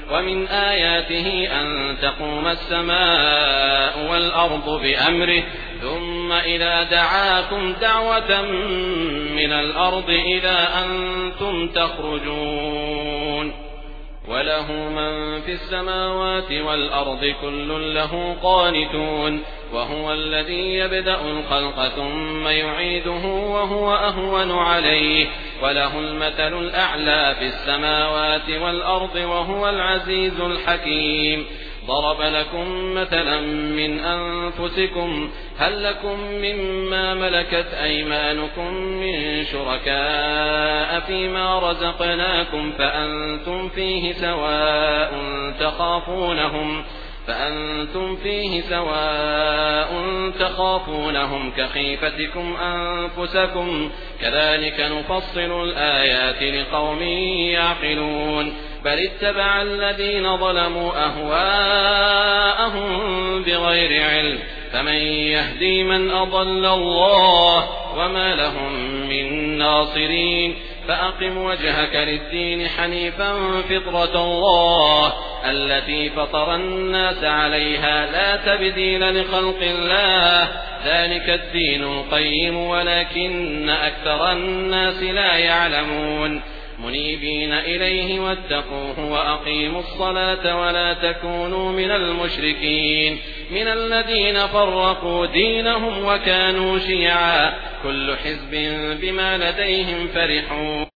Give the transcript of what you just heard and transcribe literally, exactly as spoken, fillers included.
ومن آياته أن تقوم السماء والأرض بأمره ثم إذا دعاكم دعوة من الأرض إذا أنتم تخرجون وله من في السماوات والأرض كل له قانتون وهو الذي يبدأ الخلق ثم يعيده وهو أهون عليه وله المثل الأعلى في السماوات والأرض وهو العزيز الحكيم ضرب لكم مثلا من أنفسكم هل لكم مما ملكت أيمانكم من شركاء فيما رزقناكم فأنتم فيه سواء تخافونهم فأنتم فيه سواء تخافونهم كخيفتكم أنفسكم كذلك نفصل الآيات لقوم يعقلون بل اتبع الذين ظلموا أهواءهم بغير علم فمن يهدي من أضل الله وما لهم من ناصرين فأقم وجهك للدين حنيفا فطرة الله التي فطر الناس عليها لا تبديل لخلق الله ذلك الدين القيم ولكن أكثر الناس لا يعلمون منيبين إليه واتقوه وأقيموا الصلاة ولا تكونوا من المشركين من الذين فرقوا دينهم وكانوا شيعا كل حزب بما لديهم فرحون